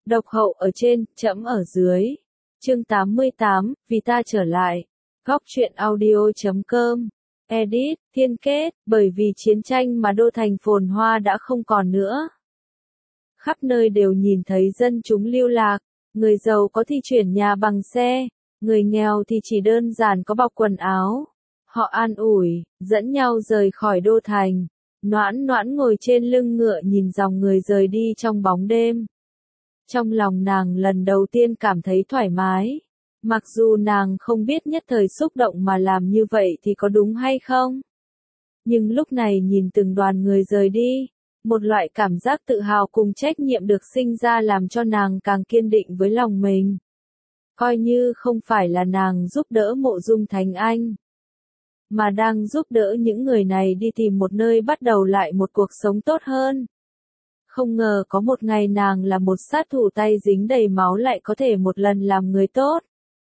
Độc hậu ở trên, trẫm ở dưới. Chương 88, vì ta trở lại. Góc truyện audio.com. Edit, Thiên kết, bởi vì chiến tranh mà đô thành phồn hoa đã không còn nữa. Khắp nơi đều nhìn thấy dân chúng lưu lạc, người giàu có thì chuyển nhà bằng xe, người nghèo thì chỉ đơn giản có bọc quần áo. Họ an ủi, dẫn nhau rời khỏi đô thành. Noãn Noãn ngồi trên lưng ngựa nhìn dòng người rời đi trong bóng đêm. Trong lòng nàng lần đầu tiên cảm thấy thoải mái. Mặc dù nàng không biết nhất thời xúc động mà làm như vậy thì có đúng hay không. Nhưng lúc này nhìn từng đoàn người rời đi, một loại cảm giác tự hào cùng trách nhiệm được sinh ra làm cho nàng càng kiên định với lòng mình. Coi như không phải là nàng giúp đỡ Mộ Dung Thánh Anh, mà đang giúp đỡ những người này đi tìm một nơi bắt đầu lại một cuộc sống tốt hơn. Không ngờ có một ngày nàng là một sát thủ tay dính đầy máu lại có thể một lần làm người tốt.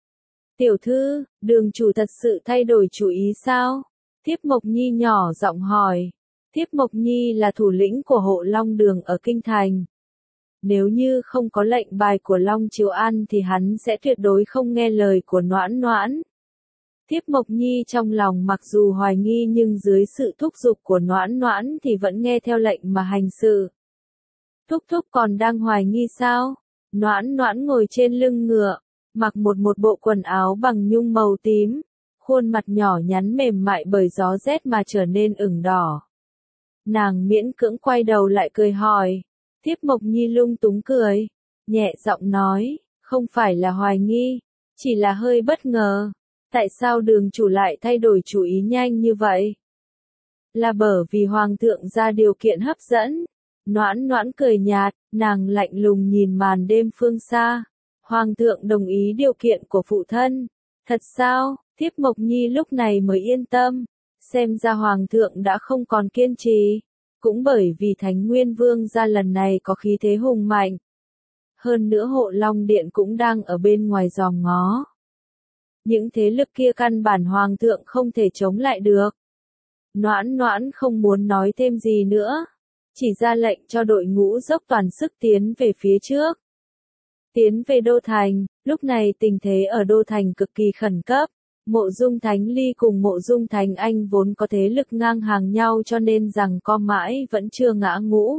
Tiểu thư, đường chủ thật sự thay đổi chủ ý sao? Thiếp Mộc Nhi nhỏ giọng hỏi. Thiếp Mộc Nhi là thủ lĩnh của hộ Long Đường ở Kinh Thành. Nếu như không có lệnh bài của Long Chiếu An thì hắn sẽ tuyệt đối không nghe lời của Noãn Noãn. Thiếp Mộc Nhi trong lòng mặc dù hoài nghi nhưng dưới sự thúc giục của Noãn Noãn thì vẫn nghe theo lệnh mà hành sự. Thúc thúc còn đang hoài nghi sao? Noãn Noãn ngồi trên lưng ngựa, mặc một bộ quần áo bằng nhung màu tím, khuôn mặt nhỏ nhắn mềm mại bởi gió rét mà trở nên ửng đỏ. Nàng miễn cưỡng quay đầu lại cười hỏi. Thiếp Mộc Nhi lung túng cười, nhẹ giọng nói, không phải là hoài nghi, chỉ là hơi bất ngờ. Tại sao đường chủ lại thay đổi chủ ý nhanh như vậy? Là bởi vì hoàng thượng ra điều kiện hấp dẫn. Noãn Noãn cười nhạt, nàng lạnh lùng nhìn màn đêm phương xa. Hoàng thượng đồng ý điều kiện của phụ thân. Thật sao? Thiếp Mộc Nhi lúc này mới yên tâm. Xem ra hoàng thượng đã không còn kiên trì. Cũng bởi vì Thánh Nguyên Vương ra lần này có khí thế hùng mạnh. Hơn nữa hộ Long Điện cũng đang ở bên ngoài giòm ngó. Những thế lực kia căn bản hoàng thượng không thể chống lại được. Noãn Noãn không muốn nói thêm gì nữa. Chỉ ra lệnh cho đội ngũ dốc toàn sức tiến về phía trước. Tiến về Đô Thành, lúc này tình thế ở Đô Thành cực kỳ khẩn cấp. Mộ Dung Thánh Ly cùng Mộ Dung Thánh Anh vốn có thế lực ngang hàng nhau cho nên rằng co mãi vẫn chưa ngã ngũ.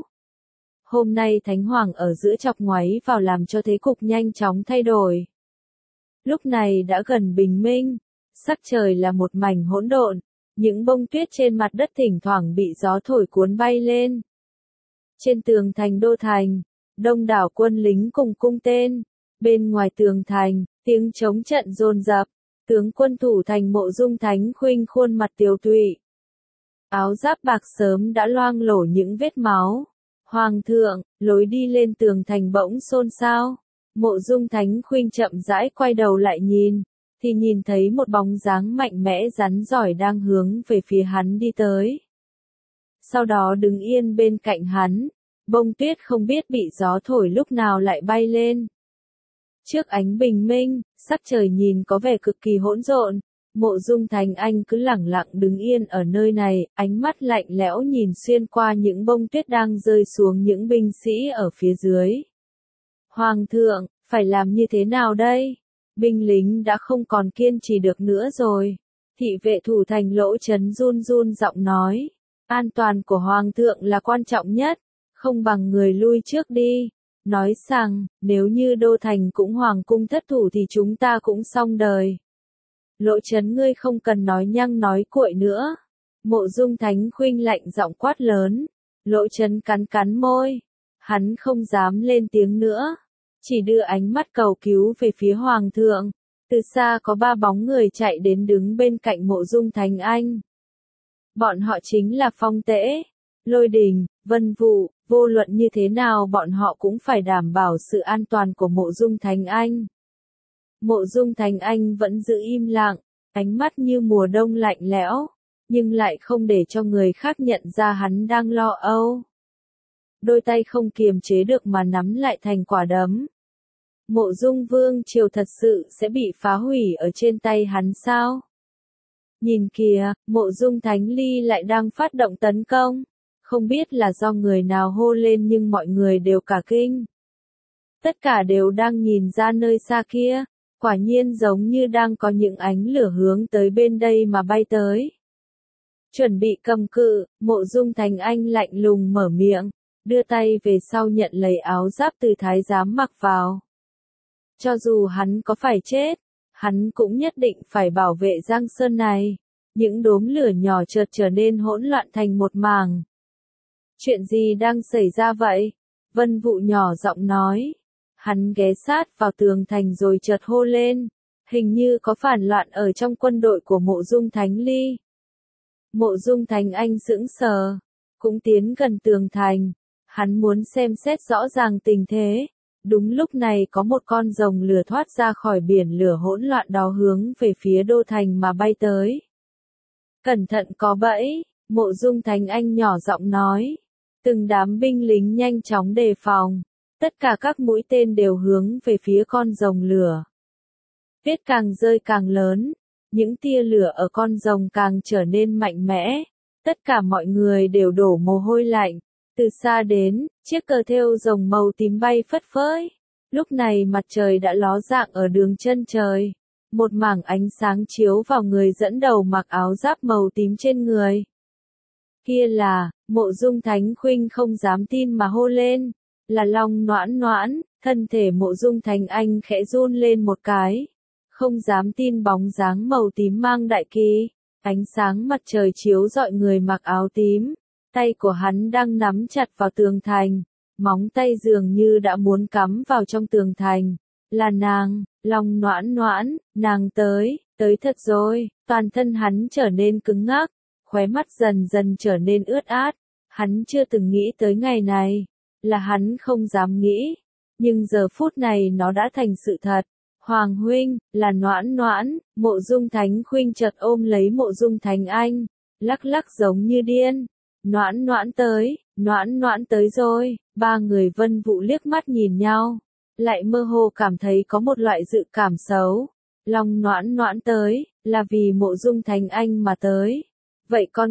Hôm nay Thánh Hoàng ở giữa chọc ngoáy vào làm cho thế cục nhanh chóng thay đổi. Lúc này đã gần bình minh, sắc trời là một mảnh hỗn độn, những bông tuyết trên mặt đất thỉnh thoảng bị gió thổi cuốn bay lên. Trên tường thành Đô Thành, đông đảo quân lính cùng cung tên, bên ngoài tường thành, tiếng chống trận dồn dập, tướng quân thủ thành Mộ Dung Thánh Khuynh khuôn mặt tiều tụy. Áo giáp bạc sớm đã loang lổ những vết máu. Hoàng thượng, lối đi lên tường thành bỗng xôn xao. Mộ Dung Thánh Khuynh chậm rãi quay đầu lại nhìn, thì nhìn thấy một bóng dáng mạnh mẽ rắn giỏi đang hướng về phía hắn đi tới. Sau đó đứng yên bên cạnh hắn, bông tuyết không biết bị gió thổi lúc nào lại bay lên. Trước ánh bình minh, sắc trời nhìn có vẻ cực kỳ hỗn độn, Mộ Dung Thánh Anh cứ lẳng lặng đứng yên ở nơi này, ánh mắt lạnh lẽo nhìn xuyên qua những bông tuyết đang rơi xuống những binh sĩ ở phía dưới. Hoàng thượng, phải làm như thế nào đây? Binh lính đã không còn kiên trì được nữa rồi. Thị vệ thủ thành Lỗ Chấn run run giọng nói. An toàn của Hoàng thượng là quan trọng nhất, không bằng người lui trước đi. Nói rằng, nếu như Đô Thành cũng hoàng cung thất thủ thì chúng ta cũng xong đời. Lỗ Chấn ngươi không cần nói nhăng nói cuội nữa. Mộ Dung Thánh Khuynh lạnh giọng quát lớn. Lỗ Chấn cắn cắn môi. Hắn không dám lên tiếng nữa. Chỉ đưa ánh mắt cầu cứu về phía hoàng thượng. Từ xa có ba bóng người chạy đến đứng bên cạnh Mộ Dung Thánh Anh. Bọn họ chính là Phong Tễ, Lôi Đình, Vân Vụ, vô luận như thế nào bọn họ cũng phải đảm bảo sự an toàn của Mộ Dung Thánh Anh. Mộ Dung Thánh Anh vẫn giữ im lặng, ánh mắt như mùa đông lạnh lẽo, nhưng lại không để cho người khác nhận ra hắn đang lo âu. Đôi tay không kiềm chế được mà nắm lại thành quả đấm. Mộ Dung Vương triều thật sự sẽ bị phá hủy ở trên tay hắn sao? Nhìn kìa, Mộ Dung Thánh Ly lại đang phát động tấn công. Không biết là do người nào hô lên nhưng mọi người đều cả kinh. Tất cả đều đang nhìn ra nơi xa kia, quả nhiên giống như đang có những ánh lửa hướng tới bên đây mà bay tới. Chuẩn bị cầm cự, Mộ Dung Thành Anh lạnh lùng mở miệng, đưa tay về sau nhận lấy áo giáp từ thái giám mặc vào. Cho dù hắn có phải chết, hắn cũng nhất định phải bảo vệ Giang Sơn này. Những đốm lửa nhỏ chợt trở nên hỗn loạn thành một mảng. Chuyện gì đang xảy ra vậy? Vân Vũ nhỏ giọng nói. Hắn ghé sát vào tường thành rồi chợt hô lên. Hình như có phản loạn ở trong quân đội của Mộ Dung Thánh Ly. Mộ Dung Thành Anh sững sờ, cũng tiến gần tường thành. Hắn muốn xem xét rõ ràng tình thế. Đúng lúc này có một con rồng lửa thoát ra khỏi biển lửa hỗn loạn đó hướng về phía đô thành mà bay tới. Cẩn thận có bẫy, Mộ Dung Thành Anh nhỏ giọng nói. Từng đám binh lính nhanh chóng đề phòng. Tất cả các mũi tên đều hướng về phía con rồng lửa. Tuyết càng rơi càng lớn. Những tia lửa ở con rồng càng trở nên mạnh mẽ. Tất cả mọi người đều đổ mồ hôi lạnh. Từ xa đến, chiếc cờ thêu rồng màu tím bay phất phới. Lúc này mặt trời đã ló dạng ở đường chân trời. Một mảng ánh sáng chiếu vào người dẫn đầu mặc áo giáp màu tím trên người. Kia là, Mộ Dung Thánh Khuynh không dám tin mà hô lên. Là Long Noãn Noãn, thân thể Mộ Dung Thành Anh khẽ run lên một cái. Không dám tin bóng dáng màu tím mang đại kỳ. Ánh sáng mặt trời chiếu rọi người mặc áo tím. Tay của hắn đang nắm chặt vào tường thành. Móng tay dường như đã muốn cắm vào trong tường thành. Là nàng, Long Noãn Noãn, nàng tới thật rồi. Toàn thân hắn trở nên cứng ngắc. Khóe mắt dần dần trở nên ướt át. Hắn chưa từng nghĩ tới ngày này. Là hắn không dám nghĩ. Nhưng giờ phút này nó đã thành sự thật. Hoàng huynh, là Noãn Noãn. Mộ Dung Thánh Khuynh chợt ôm lấy Mộ Dung Thành Anh. Lắc lắc giống như điên. Noãn Noãn tới rồi. Ba người Vân Vũ liếc mắt nhìn nhau. Lại mơ hồ cảm thấy có một loại dự cảm xấu. Long Noãn Noãn tới, là vì Mộ Dung Thành Anh mà tới. Vậy còn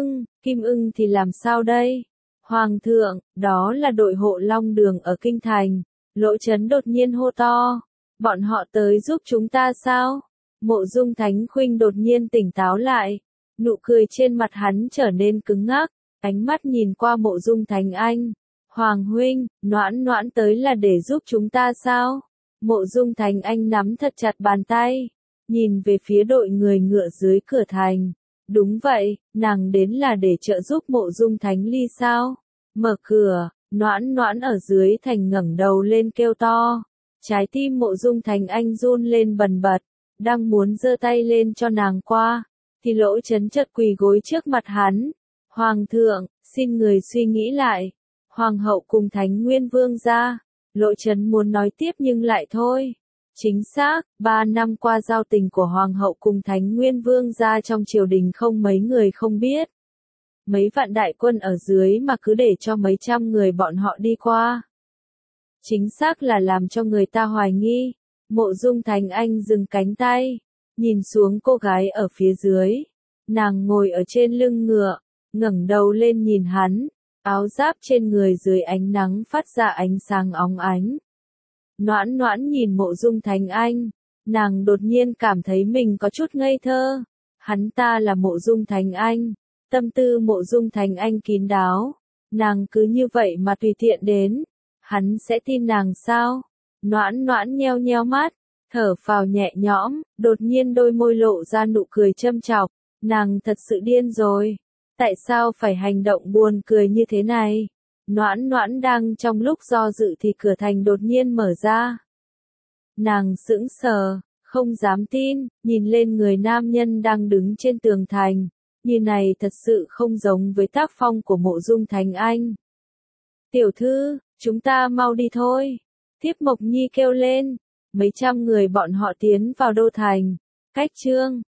Kim ưng thì làm sao đây? Hoàng thượng, đó là đội hộ Long Đường ở Kinh Thành. Lỗ Chấn đột nhiên hô to. Bọn họ tới giúp chúng ta sao? Mộ Dung Thánh Khuynh đột nhiên tỉnh táo lại. Nụ cười trên mặt hắn trở nên cứng ngắc. Ánh mắt nhìn qua Mộ Dung Thành Anh. Hoàng huynh, Noãn Noãn tới là để giúp chúng ta sao? Mộ Dung Thành Anh nắm thật chặt bàn tay. Nhìn về phía đội người ngựa dưới cửa thành. Đúng vậy, nàng đến là để trợ giúp Mộ Dung Thánh Ly sao? Mở cửa, Noãn Noãn ở dưới thành ngẩng đầu lên kêu to. Trái tim Mộ Dung Thành Anh run lên bần bật, đang muốn giơ tay lên cho nàng qua, thì Lỗ Chấn chợt quỳ gối trước mặt hắn. Hoàng thượng, xin người suy nghĩ lại. Hoàng hậu cùng Thánh Nguyên Vương gia. Lỗ Chấn muốn nói tiếp nhưng lại thôi. Chính xác, 3 năm qua giao tình của Hoàng hậu cùng Thánh Nguyên Vương gia trong triều đình không mấy người không biết. Mấy vạn đại quân ở dưới mà cứ để cho mấy trăm người bọn họ đi qua. Chính xác là làm cho người ta hoài nghi. Mộ Dung Thành Anh dừng cánh tay, nhìn xuống cô gái ở phía dưới. Nàng ngồi ở trên lưng ngựa, ngẩng đầu lên nhìn hắn. Áo giáp trên người dưới ánh nắng phát ra ánh sáng óng ánh. Noãn Noãn nhìn Mộ Dung Thành Anh, nàng đột nhiên cảm thấy mình có chút ngây thơ. Hắn ta là Mộ Dung Thành Anh, tâm tư Mộ Dung Thành Anh kín đáo. Nàng cứ như vậy mà tùy tiện đến, hắn sẽ tin nàng sao? Noãn Noãn nheo nheo mắt, thở phào nhẹ nhõm, đột nhiên đôi môi lộ ra nụ cười châm chọc. Nàng thật sự điên rồi. Tại sao phải hành động buồn cười như thế này? Noãn Noãn đang trong lúc do dự thì cửa thành đột nhiên mở ra. Nàng sững sờ, không dám tin, nhìn lên người nam nhân đang đứng trên tường thành. Như này thật sự không giống với tác phong của Mộ Dung Thành Anh. Tiểu thư, chúng ta mau đi thôi. Thiếp Mộc Nhi kêu lên. Mấy trăm người bọn họ tiến vào đô thành. Cách chương